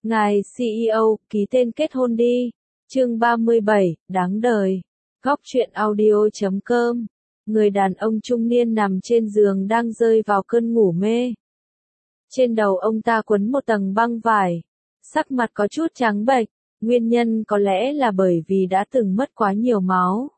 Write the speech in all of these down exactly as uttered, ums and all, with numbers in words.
Ngài xê e ô, ký tên kết hôn đi. Chương ba mươi bảy, đáng đời. Góc truyện audio chấm com. Người đàn ông trung niên nằm trên giường đang rơi vào cơn ngủ mê. Trên đầu ông ta quấn một tầng băng vải. Sắc mặt có chút trắng bệch, nguyên nhân có lẽ là bởi vì đã từng mất quá nhiều máu.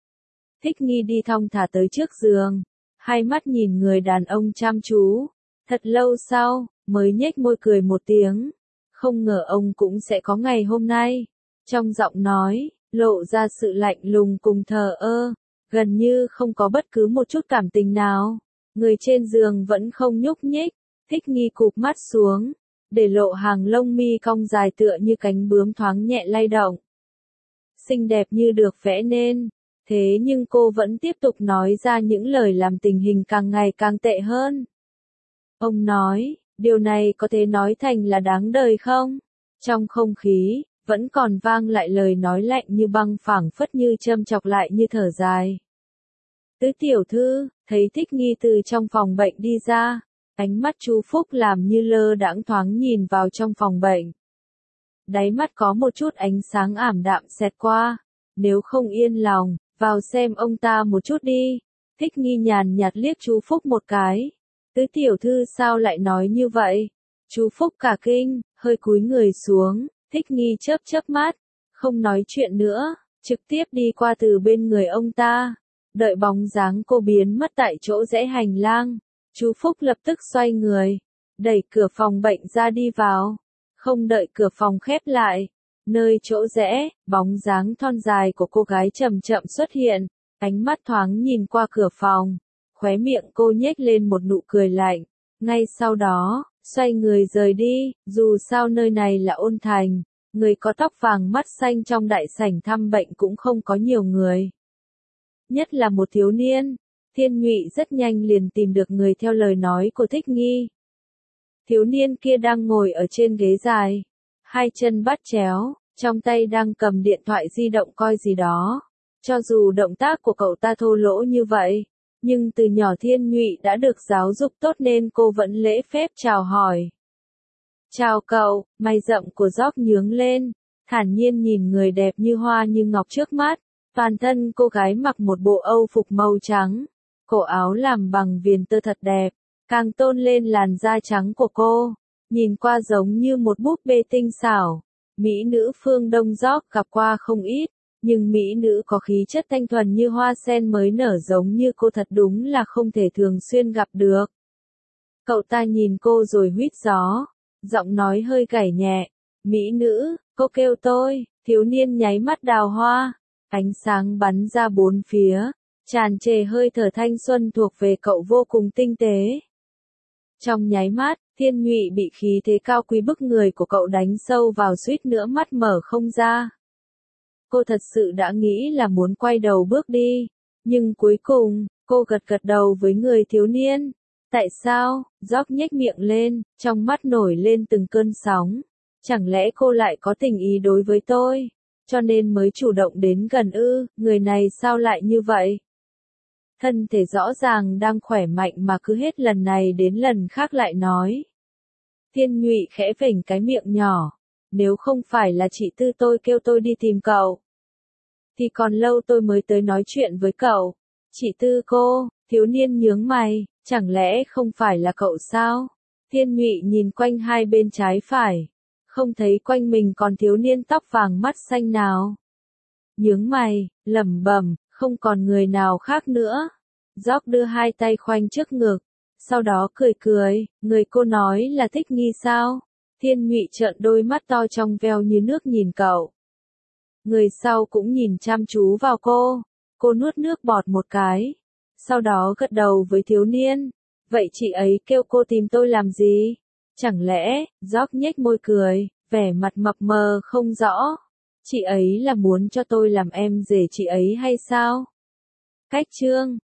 Thích Nghi đi thong thả tới trước giường, hai mắt nhìn người đàn ông chăm chú. Thật lâu sau, mới nhếch môi cười một tiếng. Không ngờ ông cũng sẽ có ngày hôm nay. Trong giọng nói, lộ ra sự lạnh lùng cùng thờ ơ, gần như không có bất cứ một chút cảm tình nào. Người trên giường vẫn không nhúc nhích, Thích Nghi cụp mắt xuống, để lộ hàng lông mi cong dài tựa như cánh bướm thoáng nhẹ lay động. Xinh đẹp như được vẽ nên, thế nhưng cô vẫn tiếp tục nói ra những lời làm tình hình càng ngày càng tệ hơn. Ông nói, điều này có thể nói thành là đáng đời không? Trong không khí, vẫn còn vang lại lời nói lạnh như băng phảng phất như châm chọc lại như thở dài. Tứ tiểu thư, thấy Thích Nghi từ trong phòng bệnh đi ra, ánh mắt chú Phúc làm như lơ đãng thoáng nhìn vào trong phòng bệnh. Đáy mắt có một chút ánh sáng ảm đạm xẹt qua, nếu không yên lòng, vào xem ông ta một chút đi. Thích Nghi nhàn nhạt liếc chú Phúc một cái. Tứ tiểu thư sao lại nói như vậy? Chú Phúc cả kinh, hơi cúi người xuống. Thích Nghi chớp chớp mắt, không nói chuyện nữa, trực tiếp đi qua từ bên người ông ta. Đợi bóng dáng cô biến mất tại chỗ rẽ hành lang, chú Phúc lập tức xoay người, đẩy cửa phòng bệnh ra đi vào. Không đợi cửa phòng khép lại, nơi chỗ rẽ, bóng dáng thon dài của cô gái chậm chậm xuất hiện, ánh mắt thoáng nhìn qua cửa phòng, khóe miệng cô nhếch lên một nụ cười lạnh. Ngay sau đó, xoay người rời đi, dù sao nơi này là Ôn Thành, người có tóc vàng mắt xanh trong đại sảnh thăm bệnh cũng không có nhiều người. Nhất là một thiếu niên, Thiên Nhụy rất nhanh liền tìm được người theo lời nói của Thích Nghi. Thiếu niên kia đang ngồi ở trên ghế dài, hai chân bắt chéo, trong tay đang cầm điện thoại di động coi gì đó. Cho dù động tác của cậu ta thô lỗ như vậy, nhưng từ nhỏ Thiên Nhụy đã được giáo dục tốt nên cô vẫn lễ phép chào hỏi. Chào cậu, mày rậm của Gióc nhướng lên, thản nhiên nhìn người đẹp như hoa như ngọc trước mắt. Toàn thân cô gái mặc một bộ âu phục màu trắng, cổ áo làm bằng viền tơ thật đẹp, càng tôn lên làn da trắng của cô, nhìn qua giống như một búp bê tinh xảo. Mỹ nữ phương Đông Gióc gặp qua không ít, nhưng mỹ nữ có khí chất thanh thuần như hoa sen mới nở giống như cô thật đúng là không thể thường xuyên gặp được. Cậu ta nhìn cô rồi huýt gió, giọng nói hơi gảy nhẹ. Mỹ nữ, cô kêu tôi. Thiếu niên nháy mắt đào hoa, ánh sáng bắn ra bốn phía, tràn trề hơi thở thanh xuân thuộc về cậu vô cùng tinh tế. Trong nháy mắt, Thiên Nhụy bị khí thế cao quý bức người của cậu đánh sâu vào suýt nữa mắt mở không ra. Cô thật sự đã nghĩ là muốn quay đầu bước đi, nhưng cuối cùng, cô gật gật đầu với người thiếu niên. Tại sao? Gióc nhếch miệng lên, trong mắt nổi lên từng cơn sóng. Chẳng lẽ cô lại có tình ý đối với tôi, cho nên mới chủ động đến gần ư? Người này sao lại như vậy? Thân thể rõ ràng đang khỏe mạnh mà cứ hết lần này đến lần khác lại nói. Thiên Nhụy khẽ vểnh cái miệng nhỏ. Nếu không phải là chị Tư tôi kêu tôi đi tìm cậu, thì còn lâu tôi mới tới nói chuyện với cậu. Chị Tư cô? Thiếu niên nhướng mày, chẳng lẽ không phải là cậu sao? Thiên Nhụy nhìn quanh hai bên trái phải, không thấy quanh mình còn thiếu niên tóc vàng mắt xanh nào. Nhướng mày, lẩm bẩm, không còn người nào khác nữa. Gióc đưa hai tay khoanh trước ngực, sau đó cười cười, người cô nói là Thích Nghi sao? Thiên Nhụy trợn đôi mắt to trong veo như nước nhìn cậu. Người sau cũng nhìn chăm chú vào cô, cô nuốt nước bọt một cái, sau đó gật đầu với thiếu niên. Vậy chị ấy kêu cô tìm tôi làm gì? Chẳng lẽ? Gióc nhếch môi cười, vẻ mặt mập mờ không rõ. Chị ấy là muốn cho tôi làm em rể chị ấy hay sao? Cách chương